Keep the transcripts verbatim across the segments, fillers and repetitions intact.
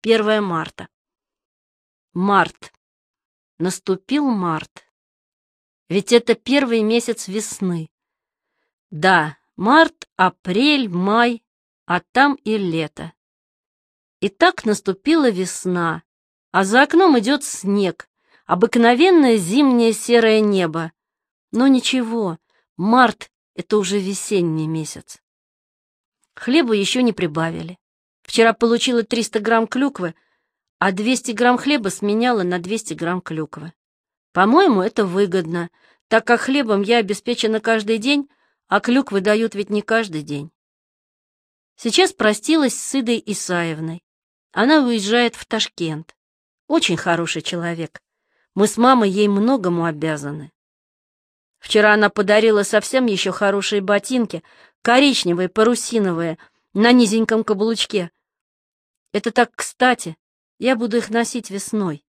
первое марта. Март. Наступил март. Ведь это первый месяц весны. Да, март, апрель, май, а там и лето. И так наступила весна, а за окном идет снег, обыкновенное зимнее серое небо. Но ничего, март — это уже весенний месяц. Хлеба еще не прибавили. Вчера получила триста грамм клюквы, а двести грамм хлеба сменяла на двести грамм клюквы. По-моему, это выгодно, так как хлебом я обеспечена каждый день, а клюквы дают ведь не каждый день. Сейчас простилась с Идой Исаевной. Она уезжает в Ташкент. Очень хороший человек. Мы с мамой ей многому обязаны. Вчера она подарила совсем еще хорошие ботинки, коричневые, парусиновые, на низеньком каблучке. Это так кстати, я буду их носить весной.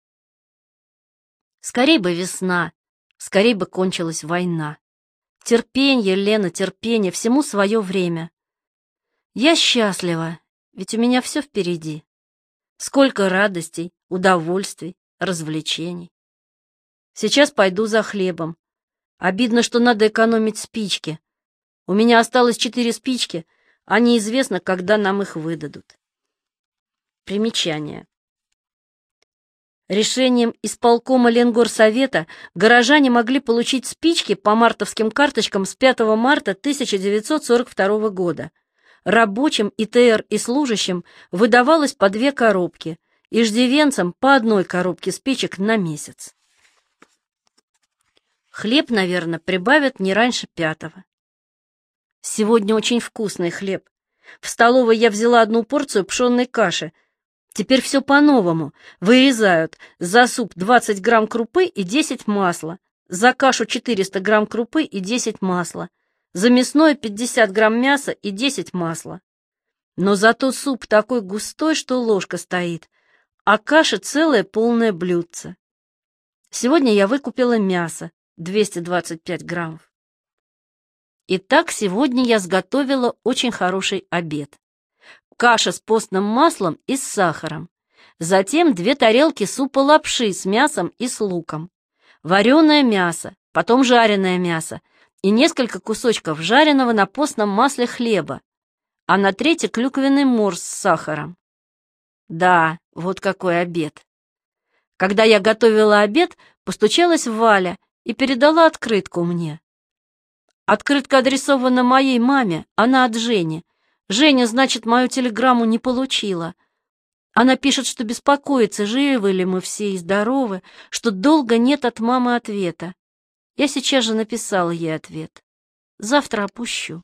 Скорей бы весна, скорей бы кончилась война. Терпенье, Лена, терпенье, всему свое время. Я счастлива, ведь у меня все впереди. Сколько радостей, удовольствий, развлечений. Сейчас пойду за хлебом. Обидно, что надо экономить спички. У меня осталось четыре спички, а неизвестно, когда нам их выдадут. Примечание. Решением исполкома Ленгорсовета горожане могли получить спички по мартовским карточкам с пятого марта тысяча девятьсот сорок второго года. Рабочим, И Тэ Эр и служащим выдавалось по две коробки, иждивенцам по одной коробке спичек на месяц. Хлеб, наверное, прибавят не раньше пятого. Сегодня очень вкусный хлеб. В столовой я взяла одну порцию пшенной каши. Теперь все по-новому. Вырезают за суп двадцать грамм крупы и десять масла, за кашу четыреста грамм крупы и десять масла, за мясное пятьдесят грамм мяса и десять масла. Но зато суп такой густой, что ложка стоит, а каша целое полное блюдце. Сегодня я выкупила мясо, двести двадцать пять граммов. Итак, сегодня я сготовила очень хороший обед. Каша с постным маслом и с сахаром. Затем две тарелки супа лапши с мясом и с луком. Вареное мясо, потом жареное мясо и несколько кусочков жареного на постном масле хлеба, а на третье клюквенный морс с сахаром. Да, вот какой обед. Когда я готовила обед, постучалась Валя и передала открытку мне. Открытка адресована моей маме, она от Жени. Женя, значит, мою телеграмму не получила. Она пишет, что беспокоится, живы ли мы все и здоровы, что долго нет от мамы ответа. Я сейчас же написала ей ответ. Завтра опущу.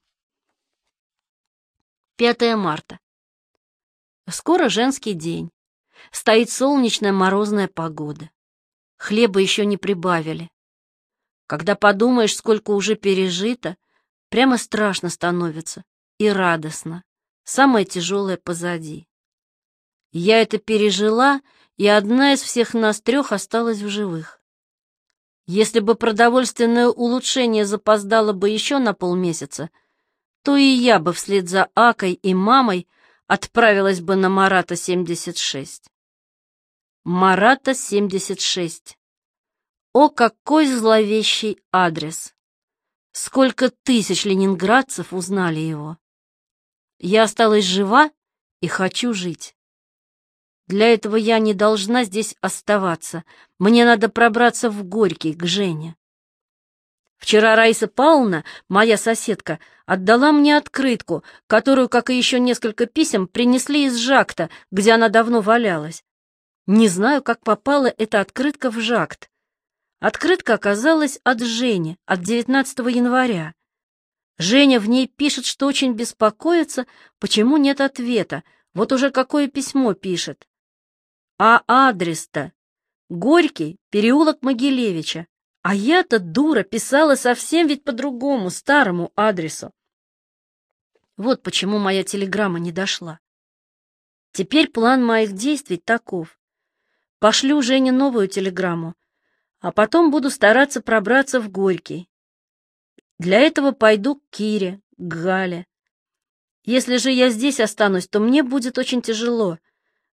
пятое марта. Скоро женский день. Стоит солнечная морозная погода. Хлеба еще не прибавили. Когда подумаешь, сколько уже пережито, прямо страшно становится и радостно. Самое тяжелое позади. Я это пережила, и одна из всех нас трех осталась в живых. Если бы продовольственное улучшение запоздало бы еще на полмесяца, то и я бы вслед за Акой и мамой отправилась бы на Марата семьдесят шесть. Марата семьдесят шесть. О, какой зловещий адрес! Сколько тысяч ленинградцев узнали его! Я осталась жива и хочу жить. Для этого я не должна здесь оставаться. Мне надо пробраться в Горький, к Жене. Вчера Раиса Павловна, моя соседка, отдала мне открытку, которую, как и еще несколько писем, принесли из Жакта, где она давно валялась. Не знаю, как попала эта открытка в Жакт. Открытка оказалась от Жени, от девятнадцатого января. Женя в ней пишет, что очень беспокоится, почему нет ответа. Вот уже какое письмо пишет. А адрес-то? Горький, переулок Могилевича. А я-то, дура, писала совсем ведь по другому, старому адресу. Вот почему моя телеграмма не дошла. Теперь план моих действий таков. Пошлю Жене новую телеграмму, а потом буду стараться пробраться в Горький. Для этого пойду к Кире, к Гале. Если же я здесь останусь, то мне будет очень тяжело.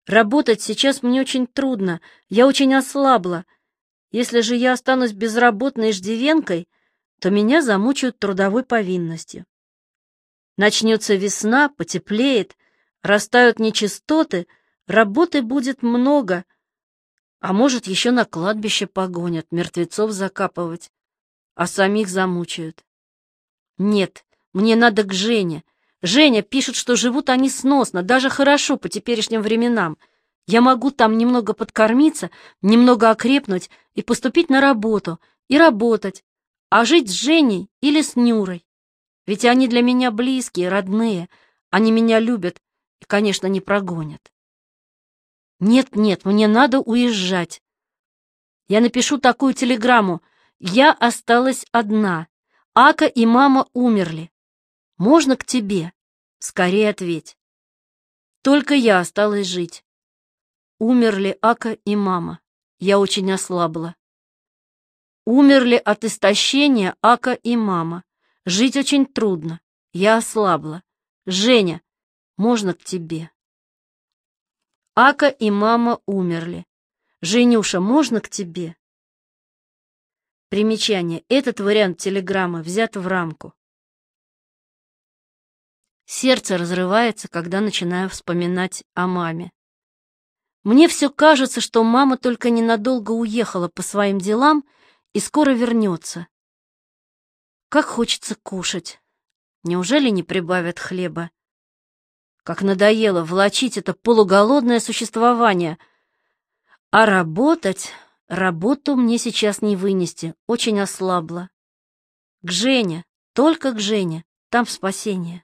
Работать сейчас мне очень трудно, я очень ослабла. Если же я останусь безработной иждивенкой, то меня замучают трудовой повинностью. Начнется весна, потеплеет, растают нечистоты, работы будет много, а может, еще на кладбище погонят, мертвецов закапывать, а самих замучают. Нет, мне надо к Жене. Женя пишет, что живут они сносно, даже хорошо по теперешним временам. Я могу там немного подкормиться, немного окрепнуть и поступить на работу, и работать, а жить с Женей или с Нюрой. Ведь они для меня близкие, родные, они меня любят и, конечно, не прогонят. Нет-нет, мне надо уезжать. Я напишу такую телеграмму. Я осталась одна. Ака и мама умерли. Можно к тебе? Скорее ответь. Только я осталась жить. Умерли Ака и мама. Я очень ослабла. Умерли от истощения Ака и мама. Жить очень трудно. Я ослабла. Женя, можно к тебе? Ака и мама умерли. Женюша, можно к тебе? Примечание. Этот вариант телеграммы взят в рамку. Сердце разрывается, когда начинаю вспоминать о маме. Мне все кажется, что мама только ненадолго уехала по своим делам и скоро вернется. Как хочется кушать. Неужели не прибавят хлеба? Как надоело влачить это полуголодное существование. А работать, работу мне сейчас не вынести, очень ослабла. К Жене, только к Жене, там спасение.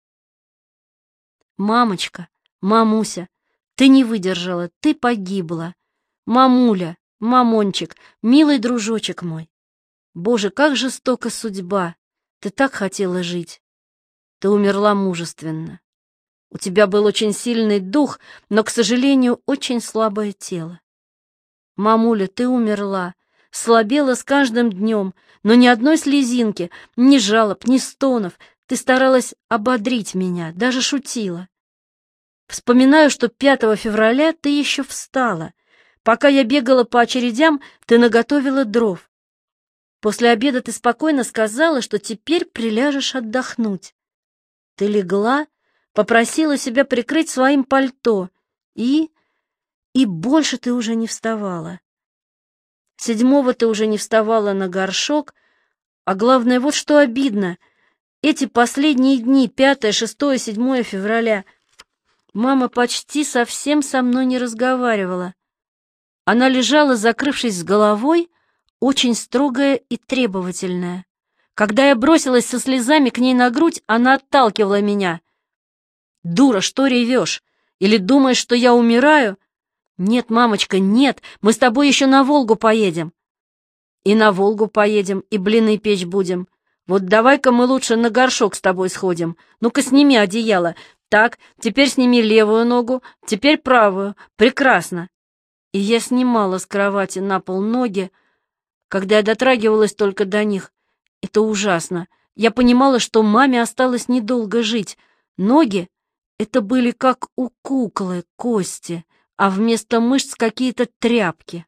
Мамочка, мамуся, ты не выдержала, ты погибла. Мамуля, мамончик, милый дружочек мой. Боже, как жестока судьба. Ты так хотела жить. Ты умерла мужественно. У тебя был очень сильный дух, но, к сожалению, очень слабое тело. Мамуля, ты умерла, слабела с каждым днем, но ни одной слезинки, ни жалоб, ни стонов. Ты старалась ободрить меня, даже шутила. Вспоминаю, что пятого февраля ты еще встала. Пока я бегала по очередям, ты наготовила дров. После обеда ты спокойно сказала, что теперь приляжешь отдохнуть. Ты легла, попросила себя прикрыть своим пальто, и... и больше ты уже не вставала. Седьмого ты уже не вставала на горшок, а главное, вот что обидно. Эти последние дни, пятое, шестое, седьмое февраля, мама почти совсем со мной не разговаривала. Она лежала, закрывшись с головой, очень строгая и требовательная. Когда я бросилась со слезами к ней на грудь, она отталкивала меня. «Дура, что ревешь? Или думаешь, что я умираю?» «Нет, мамочка, нет, мы с тобой еще на Волгу поедем». «И на Волгу поедем, и блины печь будем. Вот давай-ка мы лучше на горшок с тобой сходим. Ну-ка сними одеяло. Так, теперь сними левую ногу, теперь правую. Прекрасно». И я снимала с кровати на пол ноги. Когда я дотрагивалась только до них, это ужасно. Я понимала, что маме осталось недолго жить. Ноги — это были как у куклы кости, а вместо мышц какие-то тряпки.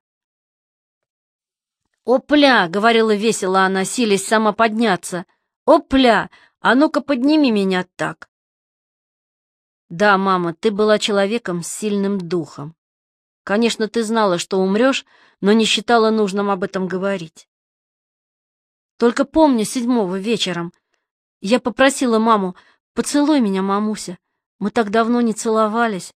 «Опля!» — говорила весело она, силясь сама подняться. «Опля! А ну-ка подними меня так!» Да, мама, ты была человеком с сильным духом. Конечно, ты знала, что умрешь, но не считала нужным об этом говорить. Только помню, седьмого вечером я попросила маму: «Поцелуй меня, мамуся, мы так давно не целовались».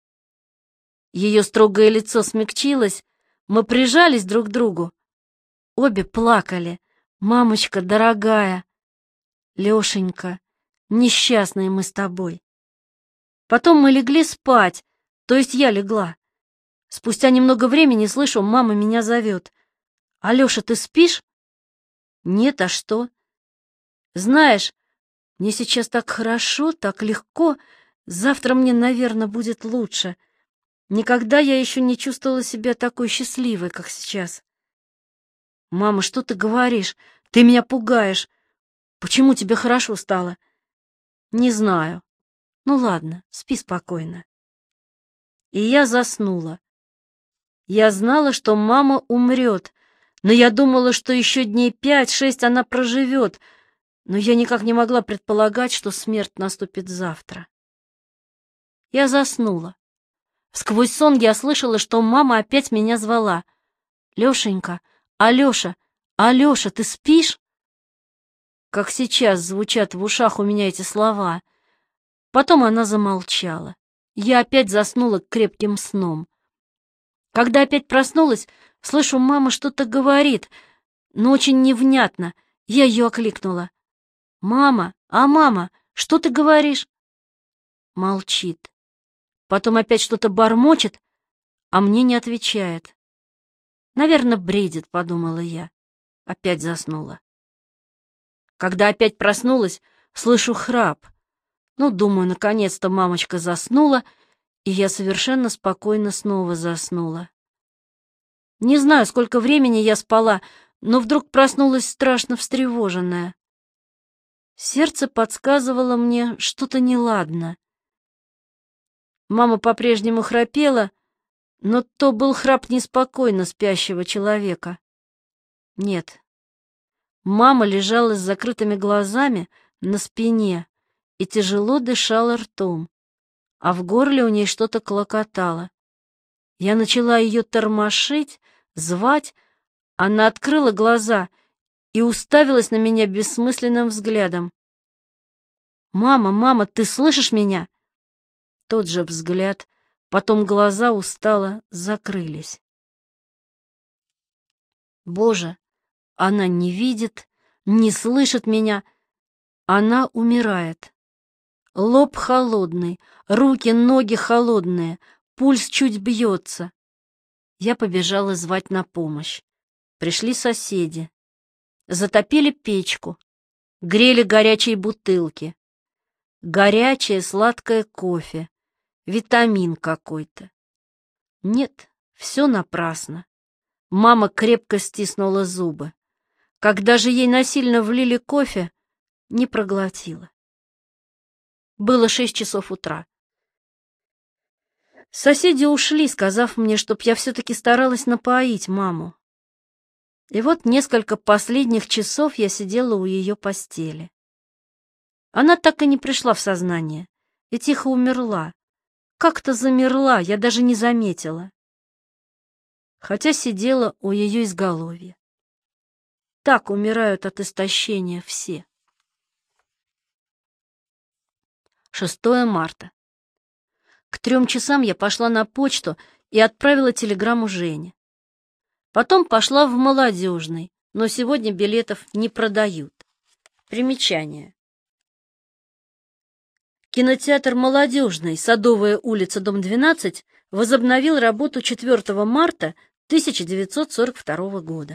Ее строгое лицо смягчилось, мы прижались друг к другу. Обе плакали. «Мамочка дорогая, Лешенька, несчастные мы с тобой». Потом мы легли спать, то есть я легла. Спустя немного времени слышу, мама меня зовет. «Алеша, ты спишь?» «Нет, а что?» «Знаешь, мне сейчас так хорошо, так легко. Завтра мне, наверное, будет лучше. Никогда я еще не чувствовала себя такой счастливой, как сейчас». «Мама, что ты говоришь? Ты меня пугаешь. Почему тебе хорошо стало?» «Не знаю. Ну ладно, спи спокойно». и я заснула. Я знала, что мама умрет, но я думала, что еще дней пять-шесть она проживет, но я никак не могла предполагать, что смерть наступит завтра. Я заснула. Сквозь сон я слышала, что мама опять меня звала. «Лешенька, Алеша, Алеша, ты спишь?» Как сейчас звучат в ушах у меня эти слова. Потом она замолчала. Я опять заснула крепким сном. Когда опять проснулась, слышу, мама что-то говорит, но очень невнятно. Я ее окликнула. «Мама, а мама, что ты говоришь?» Молчит. Потом опять что-то бормочет, а мне не отвечает. «Наверное, бредит», — подумала я. Опять заснула. Когда опять проснулась, слышу храп. Ну, думаю, наконец-то мамочка заснула, и я совершенно спокойно снова заснула. Не знаю, сколько времени я спала, но вдруг проснулась страшно встревоженная. Сердце подсказывало мне что-то неладно. Мама по-прежнему храпела, но то был храп неспокойно спящего человека. Нет. Мама лежала с закрытыми глазами на спине и тяжело дышала ртом, а в горле у ней что-то клокотало. Я начала ее тормошить, звать, она открыла глаза и уставилась на меня бессмысленным взглядом. «Мама, мама, ты слышишь меня?» Тот же взгляд, потом глаза устало закрылись. Боже, она не видит, не слышит меня, она умирает. Лоб холодный, руки, ноги холодные, пульс чуть бьется. Я побежала звать на помощь. Пришли соседи. Затопили печку, грели горячие бутылки. Горячее сладкое кофе, витамин какой-то. Нет, все напрасно. Мама крепко стиснула зубы. Когда же ей насильно влили кофе, не проглотила. Было шесть часов утра. Соседи ушли, сказав мне, чтоб я все-таки старалась напоить маму. И вот несколько последних часов я сидела у ее постели. Она так и не пришла в сознание и тихо умерла. Как-то замерла, я даже не заметила. Хотя сидела у ее изголовья. Так умирают от истощения все. шестое марта. К трем часам я пошла на почту и отправила телеграмму Жене. Потом пошла в Молодежный, но сегодня билетов не продают. Примечание. Кинотеатр «Молодежный», Садовая улица, дом двенадцать, возобновил работу четвёртого марта тысяча девятьсот сорок второго года.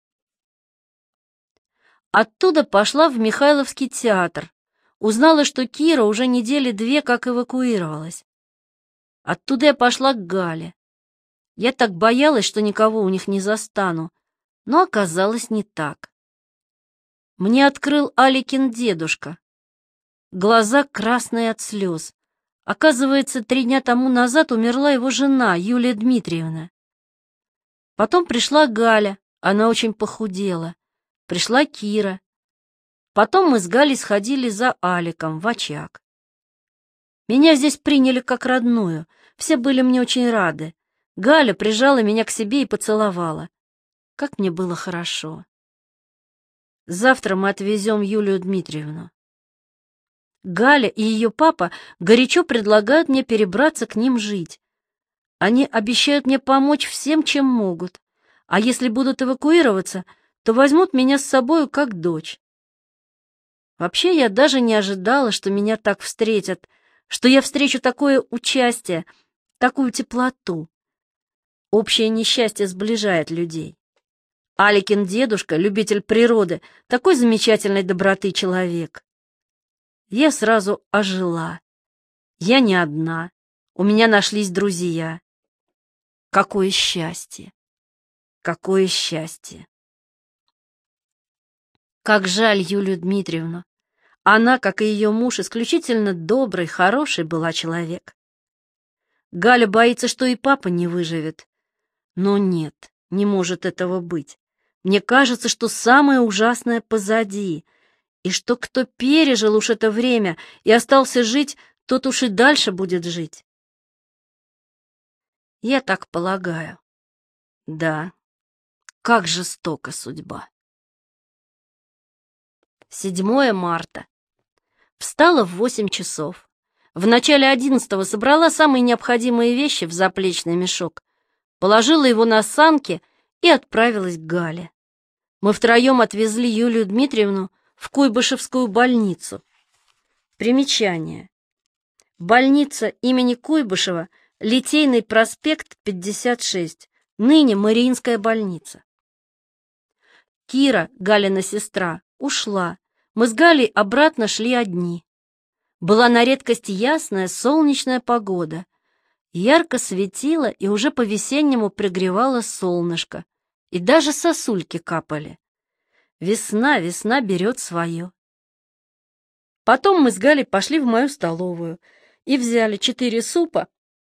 Оттуда пошла в Михайловский театр. Узнала, что Кира уже недели две как эвакуировалась. Оттуда я пошла к Гале. Я так боялась, что никого у них не застану, но оказалось не так. Мне открыл Аликин дедушка. Глаза красные от слез. Оказывается, три дня тому назад умерла его жена, Юлия Дмитриевна. Потом пришла Галя, она очень похудела. Пришла Кира. Потом мы с Галей сходили за Аликом в очаг. Меня здесь приняли как родную, все были мне очень рады. Галя прижала меня к себе и поцеловала. Как мне было хорошо. Завтра мы отвезем Юлию Дмитриевну. Галя и ее папа горячо предлагают мне перебраться к ним жить. Они обещают мне помочь всем, чем могут, а если будут эвакуироваться, то возьмут меня с собою как дочь. Вообще, я даже не ожидала, что меня так встретят, что я встречу такое участие, такую теплоту. Общее несчастье сближает людей. Аликин дедушка, любитель природы, такой замечательной доброты человек. Я сразу ожила. Я не одна. У меня нашлись друзья. Какое счастье! Какое счастье! Как жаль Юлию Дмитриевну. Она, как и ее муж, исключительно добрый, хороший была человек. Галя боится, что и папа не выживет. Но нет, не может этого быть. Мне кажется, что самое ужасное позади, и что кто пережил уж это время и остался жить, тот уж и дальше будет жить. Я так полагаю. Да, как жестока судьба. седьмое марта. Встала в восемь часов. В начале одиннадцатого собрала самые необходимые вещи в заплечный мешок, положила его на санки и отправилась к Гале. Мы втроем отвезли Юлию Дмитриевну в Куйбышевскую больницу. Примечание. Больница имени Куйбышева, Литейный проспект, пятьдесят шесть, ныне Мариинская больница. Кира, Галина сестра, ушла. Мы с Галей обратно шли одни. Была на редкость ясная солнечная погода. Ярко светило и уже по-весеннему пригревало солнышко. И даже сосульки капали. Весна, весна берет свое. Потом мы с Галей пошли в мою столовую и взяли четыре супа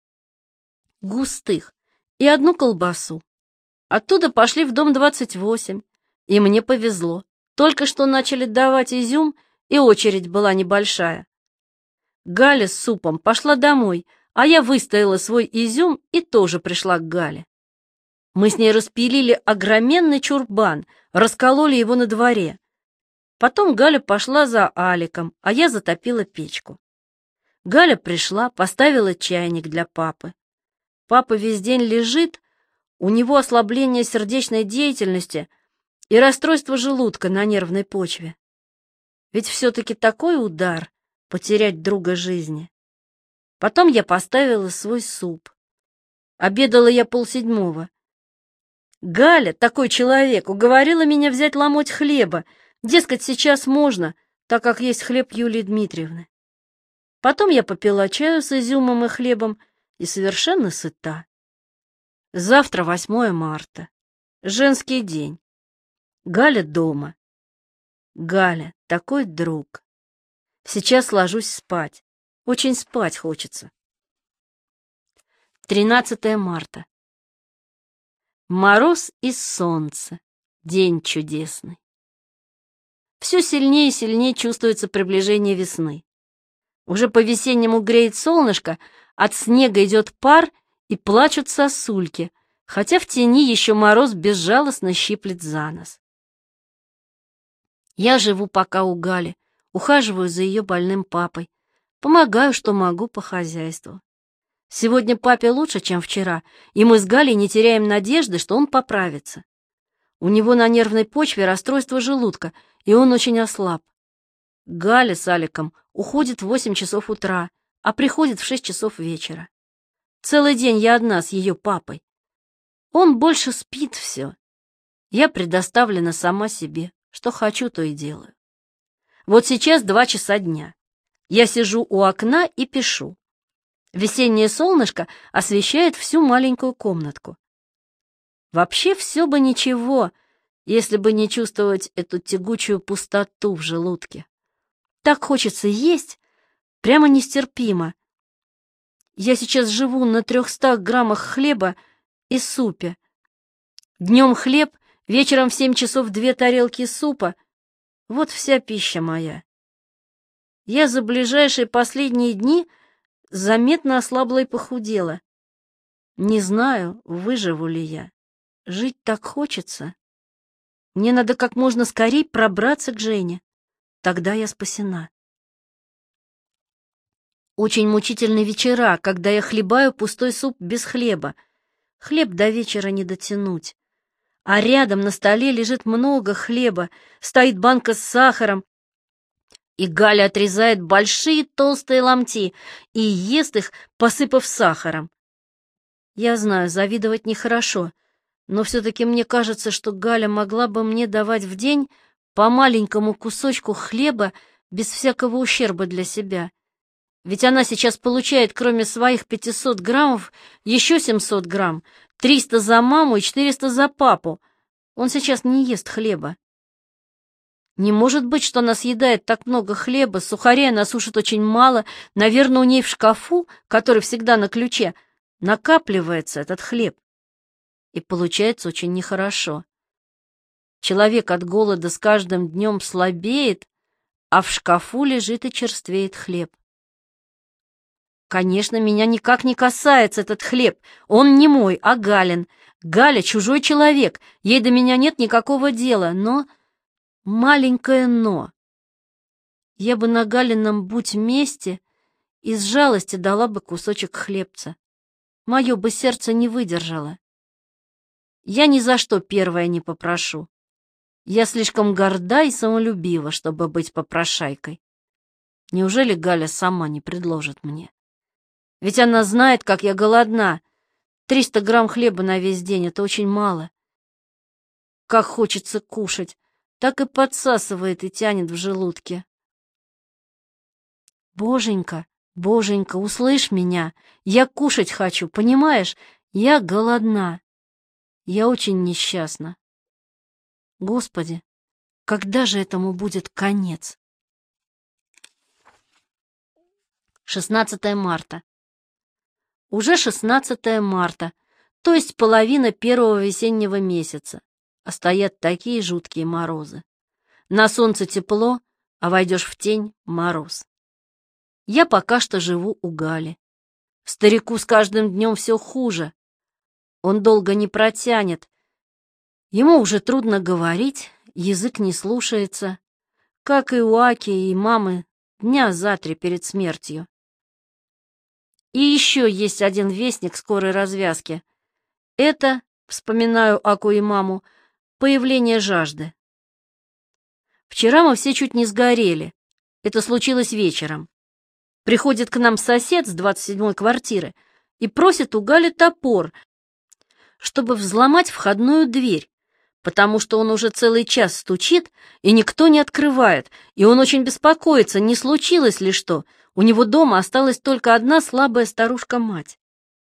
густых и одну колбасу. Оттуда пошли в дом двадцать восемь, и мне повезло. Только что начали давать изюм, и очередь была небольшая. Галя с супом пошла домой, а я выстояла свой изюм и тоже пришла к Гале. Мы с ней распилили огроменный чурбан, раскололи его на дворе. Потом Галя пошла за Аликом, а я затопила печку. Галя пришла, поставила чайник для папы. Папа весь день лежит, у него ослабление сердечной деятельности и расстройство желудка на нервной почве. Ведь все-таки такой удар — потерять друга жизни. Потом я поставила свой суп. Обедала я полседьмого. Галя, такой человек, уговорила меня взять ломоть хлеба. Дескать, сейчас можно, так как есть хлеб Юлии Дмитриевны. Потом я попила чаю с изюмом и хлебом и совершенно сыта. Завтра восьмое марта. Женский день. Галя дома. Галя, такой друг. Сейчас ложусь спать. Очень спать хочется. тринадцатое марта. Мороз и солнце. День чудесный. Все сильнее и сильнее чувствуется приближение весны. Уже по-весеннему греет солнышко, от снега идет пар и плачут сосульки, хотя в тени еще мороз безжалостно щиплет за нос. Я живу пока у Гали, ухаживаю за ее больным папой, помогаю, что могу по хозяйству. Сегодня папе лучше, чем вчера, и мы с Галей не теряем надежды, что он поправится. У него на нервной почве расстройство желудка, и он очень ослаб. Галя с Аликом уходит в восемь часов утра, а приходит в шесть часов вечера. Целый день я одна с ее папой. Он больше спит все. Я предоставлена сама себе. Что хочу, то и делаю. Вот сейчас два часа дня. Я сижу у окна и пишу. Весеннее солнышко освещает всю маленькую комнатку. Вообще все бы ничего, если бы не чувствовать эту тягучую пустоту в желудке. Так хочется есть, прямо нестерпимо. Я сейчас живу на трехстах граммах хлеба и супе. Днем хлеб, вечером в семь часов две тарелки супа. Вот вся пища моя. Я за ближайшие последние дни заметно ослабла и похудела. Не знаю, выживу ли я. Жить так хочется. Мне надо как можно скорее пробраться к Жене. Тогда я спасена. Очень мучительны вечера, когда я хлебаю пустой суп без хлеба. Хлеб до вечера не дотянуть. А рядом на столе лежит много хлеба, стоит банка с сахаром, и Галя отрезает большие толстые ломти и ест их, посыпав сахаром. Я знаю, завидовать нехорошо, но все-таки мне кажется, что Галя могла бы мне давать в день по маленькому кусочку хлеба без всякого ущерба для себя. Ведь она сейчас получает, кроме своих пятисот граммов, еще семьсот грамм, триста за маму и четыреста за папу. Он сейчас не ест хлеба. Не может быть, что она съедает так много хлеба, сухарей она сушит очень мало, наверное, у ней в шкафу, который всегда на ключе, накапливается этот хлеб, и получается очень нехорошо. Человек от голода с каждым днем слабеет, а в шкафу лежит и черствеет хлеб. Конечно, меня никак не касается этот хлеб. Он не мой, а Галин. Галя — чужой человек, ей до меня нет никакого дела, но... Маленькое «но». Я бы на Галином будь месте из жалости дала бы кусочек хлебца. Мое бы сердце не выдержало. Я ни за что первая не попрошу. Я слишком горда и самолюбива, чтобы быть попрошайкой. Неужели Галя сама не предложит мне? Ведь она знает, как я голодна. Триста грамм хлеба на весь день — это очень мало. Как хочется кушать, так и подсасывает и тянет в желудке. Боженька, Боженька, услышь меня. Я кушать хочу, понимаешь? Я голодна. Я очень несчастна. Господи, когда же этому будет конец? шестнадцатое марта. Уже шестнадцатое марта, то есть половина первого весеннего месяца, а стоят такие жуткие морозы. На солнце тепло, а войдешь в тень — мороз. Я пока что живу у Гали. Старику с каждым днем все хуже. Он долго не протянет. Ему уже трудно говорить, язык не слушается, как и у Аки и мамы дня за три перед смертью. И еще есть один вестник скорой развязки. Это, вспоминаю Аку и маму, появление жажды. Вчера мы все чуть не сгорели. Это случилось вечером. Приходит к нам сосед с двадцать седьмой квартиры и просит у Гали топор, чтобы взломать входную дверь, потому что он уже целый час стучит, и никто не открывает, и он очень беспокоится, не случилось ли что. У него дома осталась только одна слабая старушка-мать.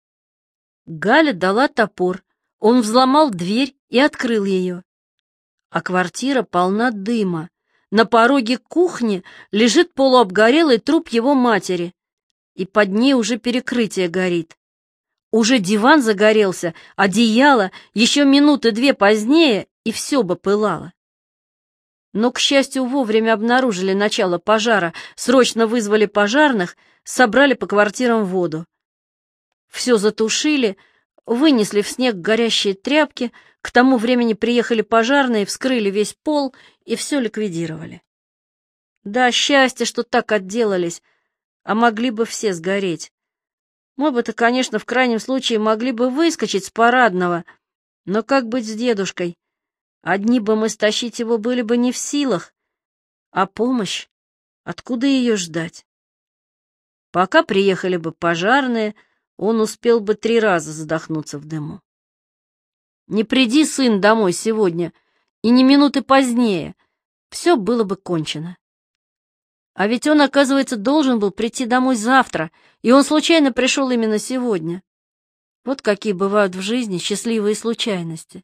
Галя дала топор, он взломал дверь и открыл ее. А квартира полна дыма. На пороге кухни лежит полуобгорелый труп его матери, и под ней уже перекрытие горит. Уже диван загорелся, одеяло, еще минуты две позднее, и все бы пылало. Но, к счастью, вовремя обнаружили начало пожара, срочно вызвали пожарных, собрали по квартирам воду. Все затушили, вынесли в снег горящие тряпки, к тому времени приехали пожарные, вскрыли весь пол и все ликвидировали. Да, счастье, что так отделались, а могли бы все сгореть. Мы бы-то, конечно, в крайнем случае могли бы выскочить с парадного, но как быть с дедушкой? Одни бы мы стащить его были бы не в силах, а помощь? Откуда ее ждать? Пока приехали бы пожарные, он успел бы три раза задохнуться в дыму. Не приди, сын, домой сегодня, и ни минуты позднее, все было бы кончено. А ведь он, оказывается, должен был прийти домой завтра, и он случайно пришел именно сегодня. Вот какие бывают в жизни счастливые случайности.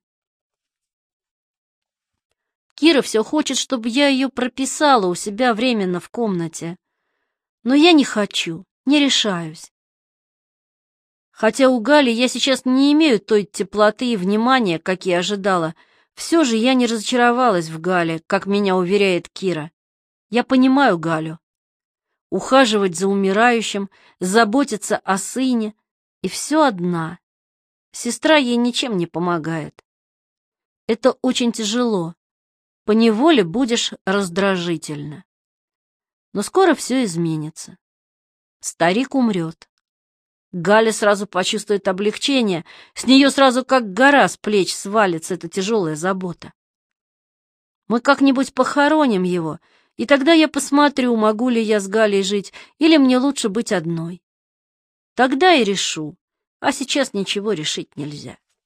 Кира все хочет, чтобы я ее прописала у себя временно в комнате. Но я не хочу, не решаюсь. Хотя у Гали я сейчас не имею той теплоты и внимания, как я ожидала, все же я не разочаровалась в Гале, как меня уверяет Кира. Я понимаю Галю. Ухаживать за умирающим, заботиться о сыне, и все одна. Сестра ей ничем не помогает. Это очень тяжело. Поневоле будешь раздражительна. Но скоро все изменится. Старик умрет. Галя сразу почувствует облегчение, с нее сразу как гора с плеч свалится эта тяжелая забота. Мы как-нибудь похороним его, и тогда я посмотрю, могу ли я с Галей жить, или мне лучше быть одной. Тогда и решу, а сейчас ничего решить нельзя.